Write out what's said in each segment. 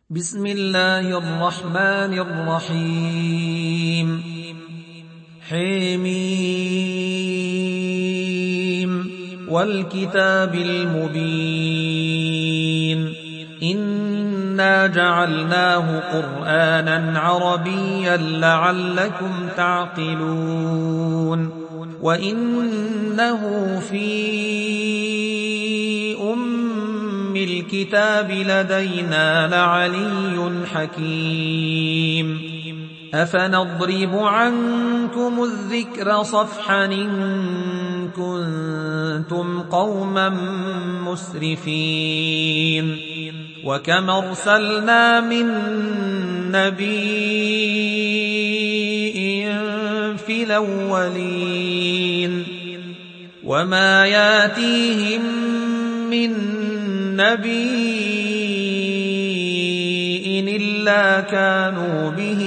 بسم الله الرحمن الرحيم حميم والكتاب المبين إنا جعلناه قرآنا عربيا لعلكم تعقلون وإنه في الكتاب لدينا لعلي حكيم أفنضرب عنكم الذكر صفحا إن كنتم قوما مسرفين وكم أرسلنا من نبي في الأولين وما ياتيهم من نبي إلا كانوا به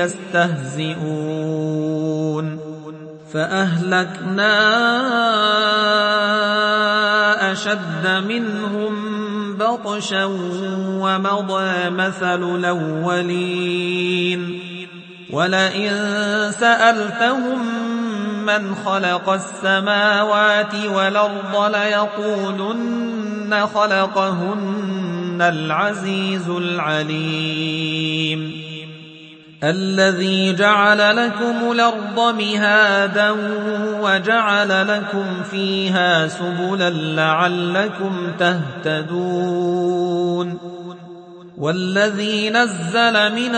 يستهزئون فأهلكنا أشد منهم بطشا ومضى مثل الأولين ولئن سألتهم من خلق السماوات والأرض ليقولن خلقهن العزيز العليم الذي جعل لكم الأرض مهادا وجعل لكم فيها سبلا لعلكم تهتدون والذي نزل من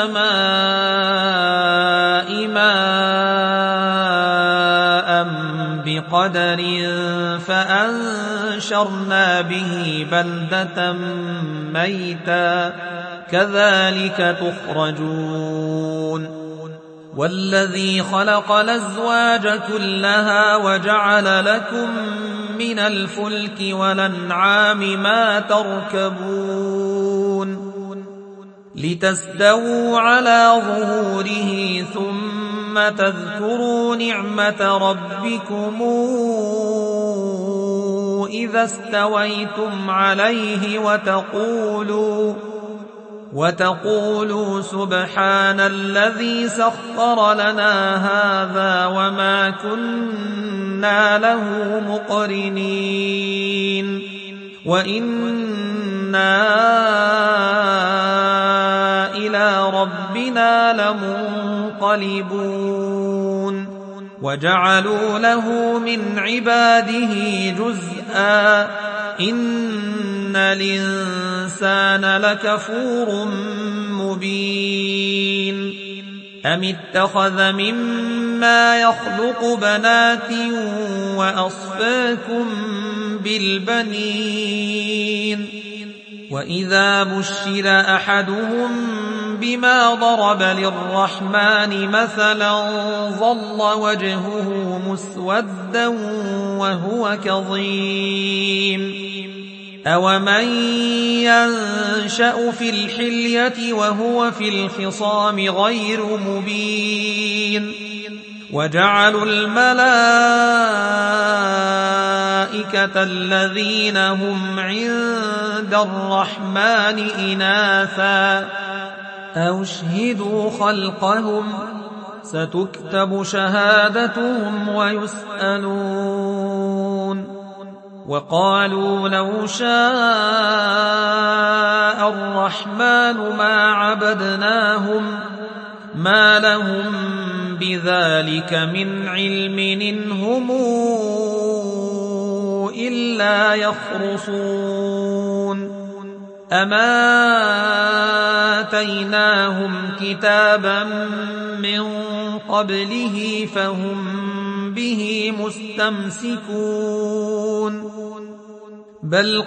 السماء ماء بقدر فأنشرنا به بلدة ميتا كذلك تخرجون والذي خلق الأزواج كلها وجعل لكم من الفلك والأنعام ما تركبون لتستووا على ظهوره ثم تذكروا نعمة ربكم إذا استويتم عليه وتقولوا سبحان الذي سخر لنا هذا وما كنا له مقرنين وإنا إلى ربنا لمنقلبون وجعلوا له من عباده جزءا إن الإنسان لكفور مبين أم اتخذ مما يخلق بنات وأصفاكم بالبنين وإذا بشر أحدهم بما ضرب للرحمن مثلا ظل وجهه مسودا وهو كظيم أومن ينشأ في الحلية وهو في الخصام غير مبين وجعلوا الملائكة الذين هم عند الرحمن إناثا أشهدوا خلقهم ستكتب شهادتهم ويسألون وقالوا لو شاء الرحمن ما عبدناهم ما لهم بذلك من علم إن هم إلا يخرصون أما آتيناهم كتابا من قبله فهم به مستمسكون بل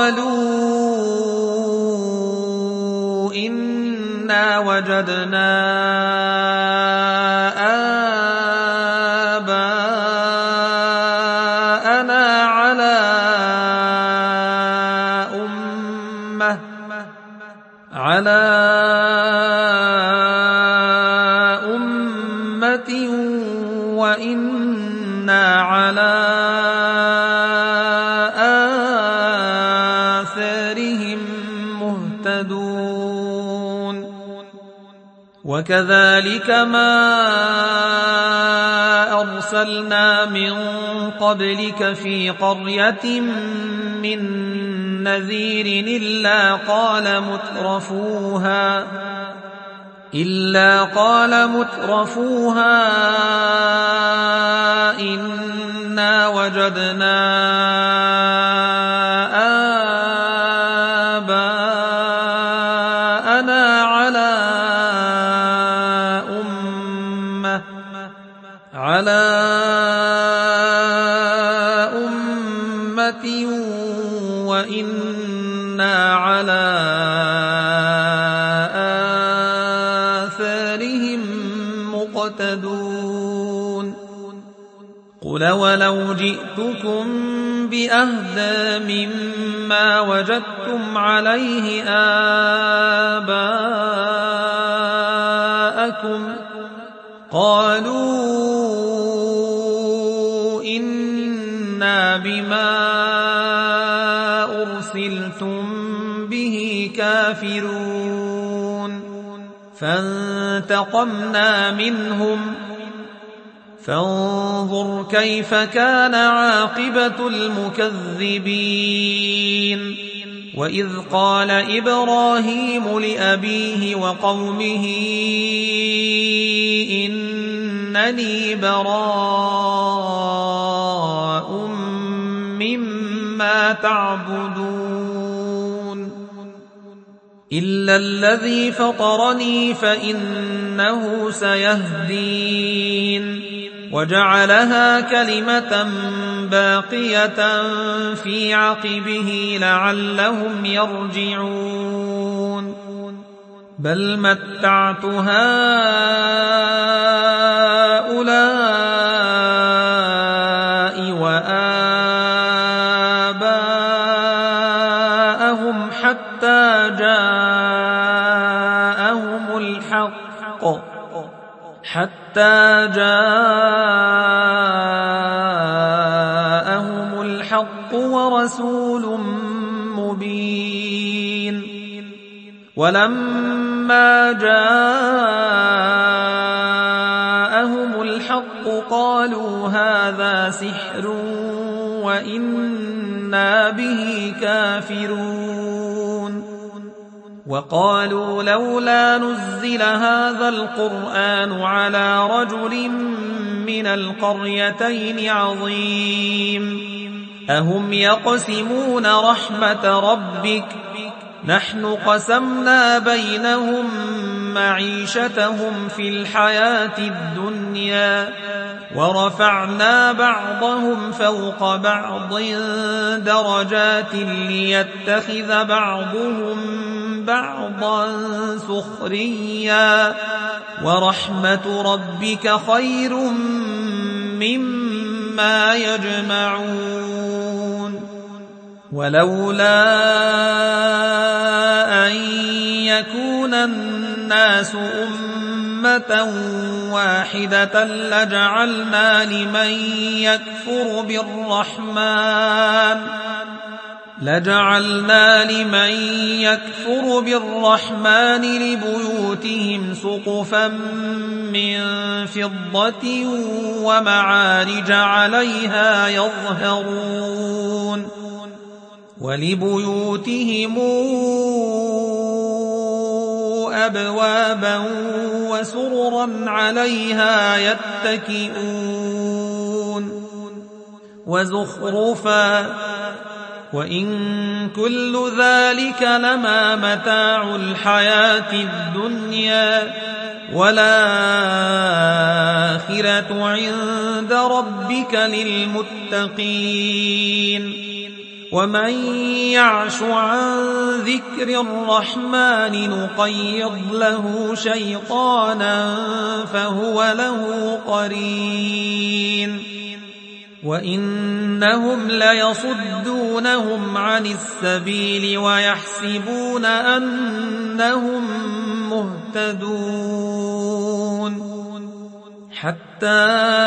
قالوا إنا وجدنا آباءنا على أمة وإنا على آثارهم مهتدون مهتدون وكذلك ما أرسلنا من قبلك في قرية من نذير إلا قال مترفوها إنا وجدنا آباءنا على أمة وإنا على آثارهم مقتدون قل ولو جئتكم بأهدى مما وجدتم عليه آباءكم قالوا إنا بما أرسلتم به كافرون فانتقمنا منهم فانظر كيف كان عاقبة المكذبين وإذ قال إبراهيم لأبيه وقومه إنني براء مما تعبدون إلا الذي فطرني فإنه سيهدين وجعلها كلمة باقية في عقبه لعلهم يرجعون بل متعت هؤلاء وآباءهم حتى جاءهم الحق ورسول مبين ولما جاءهم الحق قالوا هذا سحر وإنا به كافرون وقالوا لولا نزل هذا القرآن على رجل من القريتين عظيم أهم يقسمون رحمة ربك نحن قسمنا بينهم معيشتهم في الحياة الدنيا ورفعنا بعضهم فوق بعض درجات ليتخذ بعضهم بعضا سخريا ورحمة ربك خير مما يجمعون ولولا أن يكون الناس أمة واحدة لجعلنا لمن يكفر بالرحمن لبيوتهم سقفا من فضة ومعارج عليها يظهرون ولبيوتهم أبوابا وسررا عليها يتكئون وزخرفا وإن كل ذلك لما متاع الحياة الدنيا والآخرة عند ربك للمتقين ومن يعش عن ذكر الرحمن نقيض له شيطانا فهو له قرين وإنهم ليصدونهم عن السبيل ويحسبون أنهم مهتدون حتى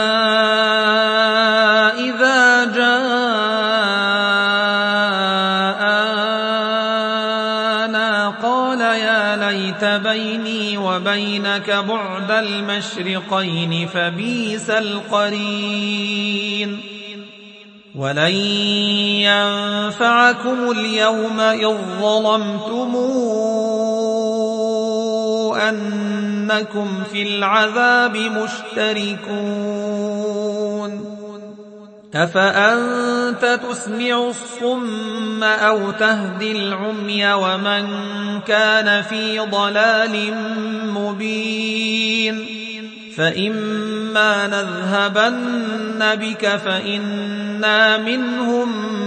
إذا جاءنا قال يا يا ليت بيني وبينك بعد المشرقين فبئس القرين ولن ينفعكم اليوم إذ ظلمتم أنكم في العذاب مشتركون أفأنت تسمع الصم أو تهدي العمي ومن كان في ضلال مبين فإما نذهبن بك فإنا منهم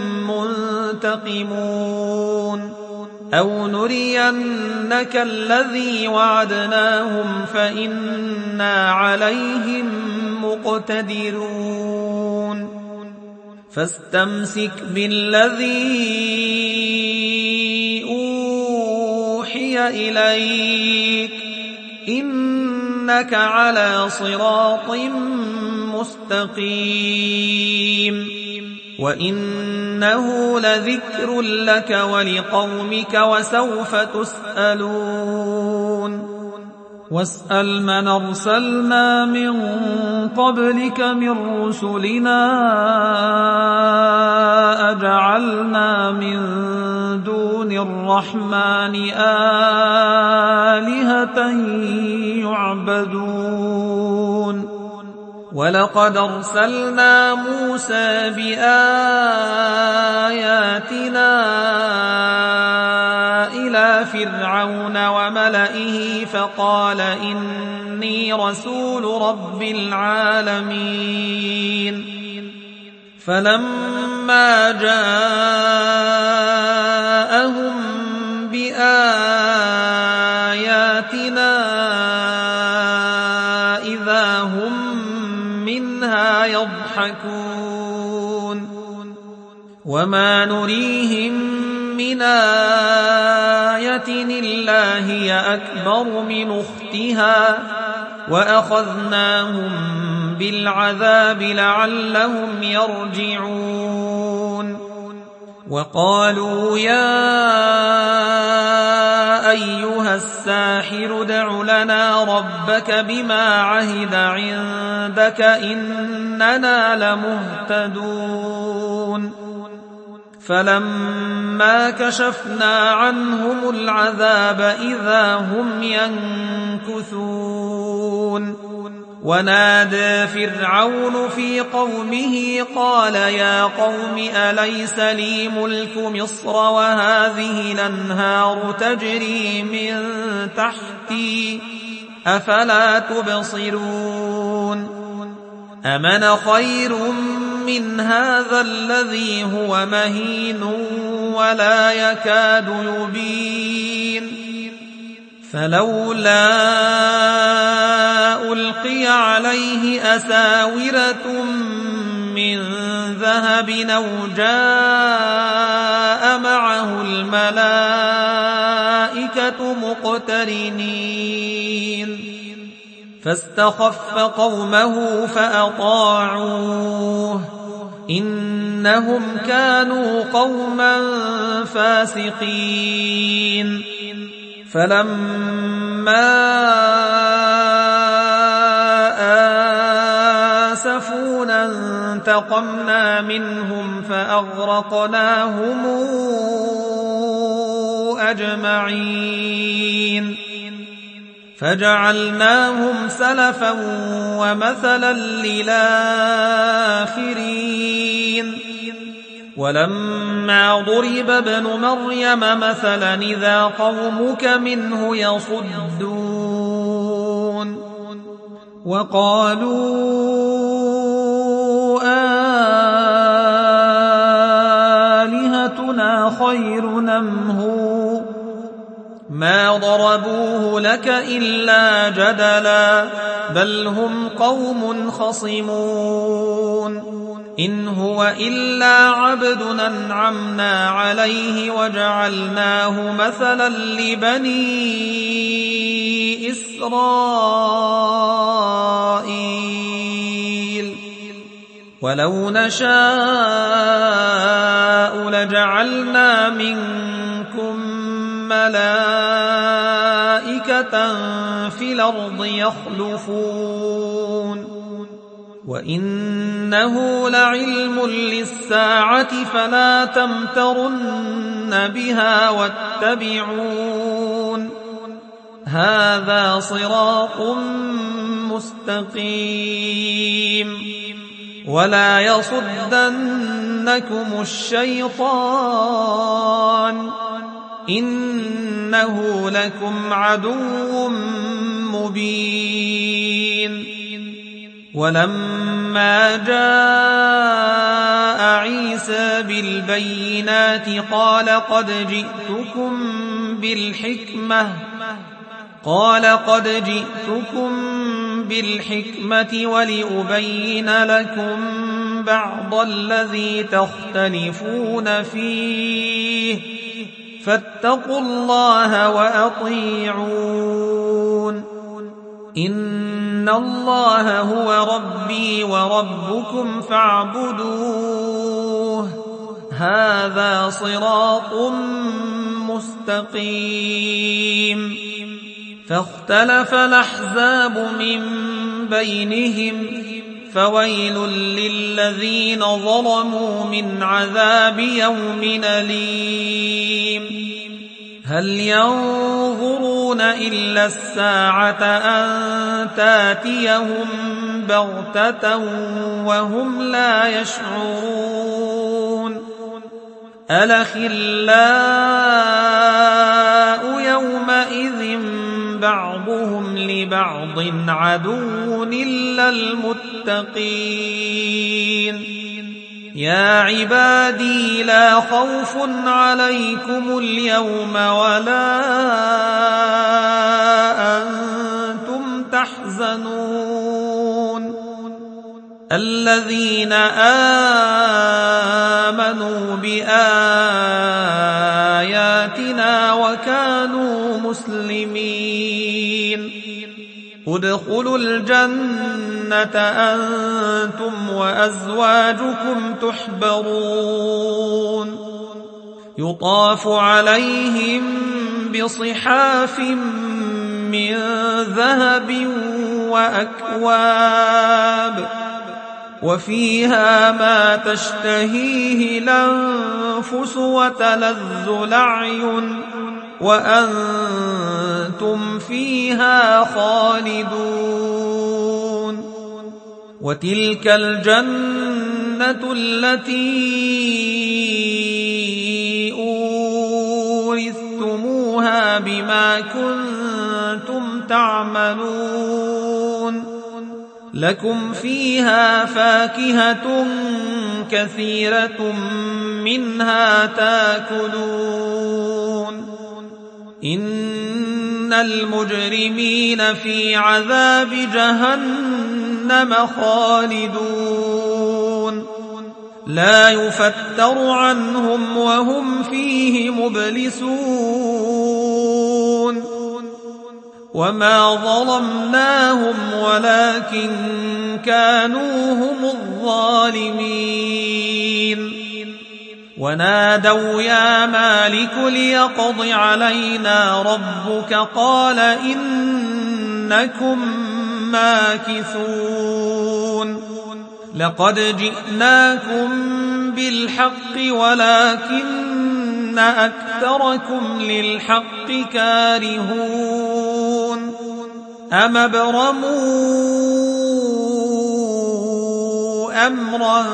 منتقمون أو نرينك الذي وعدناهم فإنا عليهم مقتدرون فاستمسك بالذي أوحي إليك إنك على صراط مستقيم وإنه لذكر لك ولقومك وسوف تسألون واسأل من أرسلنا من قبلك من رسلنا أجعلنا من دون الرحمن آلهة يعبدون ولقد أرسلنا موسى بآياتنا إلى فرعون وملئه فقال إني رسول رب العالمين فلما جاءهم بآياتنا إذا هم منها يضحكون وما نريهم من آية إلا هي أكبر من أختها وأخذناهم بالعذاب لعلهم يرجعون وقالوا يا أيها الساحر ادع لنا ربك بما عهد عندك إننا لمهتدون فلما كشفنا عنهم العذاب إذا هم ينكثون ونادى فرعون في قومه قال يا قوم أليس لي ملك مصر وهذه الأنهار تجري من تحتي أفلا تبصرون أمن خير من هذا الذي هو مهين ولا يكاد يبين فلولا ألقي عليه أساورة من ذهب أو جاء معه الملائكة مقترنين فاستخف قومه فأطاعوه إنهم كانوا قوما فاسقين فلما آسفونا انتقمنا منهم فأغرقناهم أجمعين فجعلناهم سلفا ومثلا للآخرين ولما ضرب ابن مريم مثلا إذا قومك منه يصدون وقالوا آلهتنا خير أم هو ما ضربوه لك إلا جدلا بل هم قوم خصمون إن هو إلا عبد أنعمنا عليه وجعلناه مثلا لبني إسرائيل ولو نشاء لجعلنا منكم ملائكة ملائكة في الأرض يخلفون وإنه لعلم للساعة فلا تمترن بها واتبعون هذا صراط مستقيم ولا يصدنكم الشيطان إنه لكم عدو مبين ولما جاء عيسى بالبينات قال قد جئتكم بالحكمة ولأبين لكم بعض الذي تختلفون فيه فاتقوا الله وأطيعون إن الله هو ربي وربكم فاعبدوه هذا صراط مستقيم فاختلف الأحزاب من بينهم فويل للذين ظلموا من عذاب يوم أليم هل ينظرون إلا الساعة أن تاتيهم بغتة وهم لا يشعرون الأخلاء يومئذ بعضهم لبعض عدو إلا المتقين يا عبادي لا خوف عليكم اليوم ولا أنتم تحزنون الذين آمنوا بآياتنا وكانوا مسلمين ادخلوا الجنة أنتم وأزواجكم تحبرون يطاف عليهم بصحاف من ذهب وأكواب وفيها ما تشتهيه الأنفس وتلذ الأعين وأنتم فيها خالدون وتلك الجنة التي أورثتموها بما كنتم تعملون لكم فيها فاكهة كثيرة منها تاكلون إن المجرمين في عذاب جهنم خالدون لا يفتر عنهم وهم فيه مبلسون وما ظلمناهم ولكن كانوا هم الظالمين ونادوا يا مالك ليقض علينا ربك قال إنكم ماكثون لقد جئناكم بالحق ولكن أكثركم للحق كارهون أم أبرموا أمرا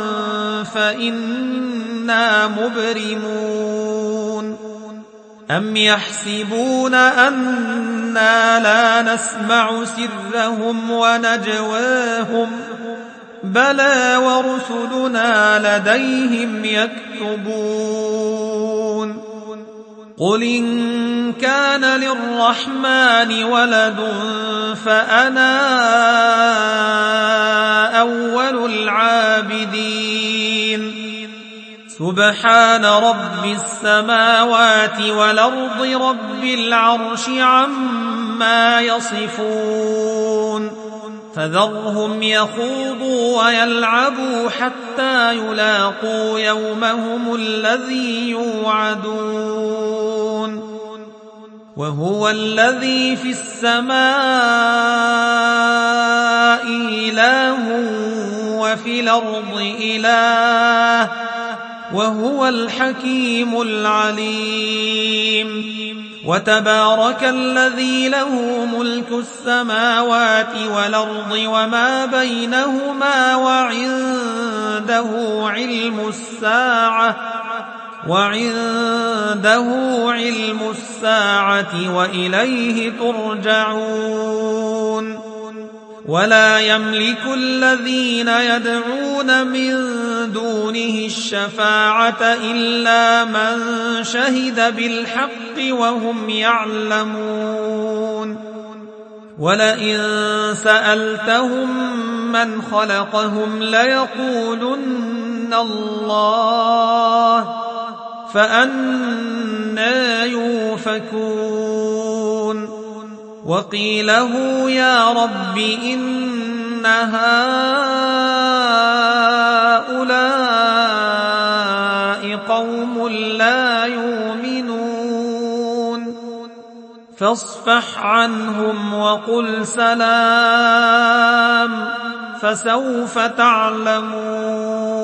فإنا مبرمون أم يحسبون أنا لا نسمع سرهم ونجواهم بلى ورسلنا لديهم يكتبون قل إن كان للرحمن ولد فأنا أول العابدين سبحان رب السماوات والأرض رب العرش عما يصفون فذرهم يخوضوا ويلعبوا حتى يلاقوا يومهم الذي يوعدون وهو الذي في السماء إله وفي الأرض إله وهو الحكيم العليم. وتبارك الذي له ملك السماوات والأرض وما بينهما وعنده علم الساعة وإليه ترجعون. ولا يملك الذين يدعون من دونه الشفاعة إلا من شهد بالحق وهم يعلمون. ولئن سألتهم من خلقهم ليقولن الله فأنى يؤفكون. وقيله يا رب إن هؤلاء قوم لا يؤمنون فاصفح عنهم وقل سلام فسوف تعلمون.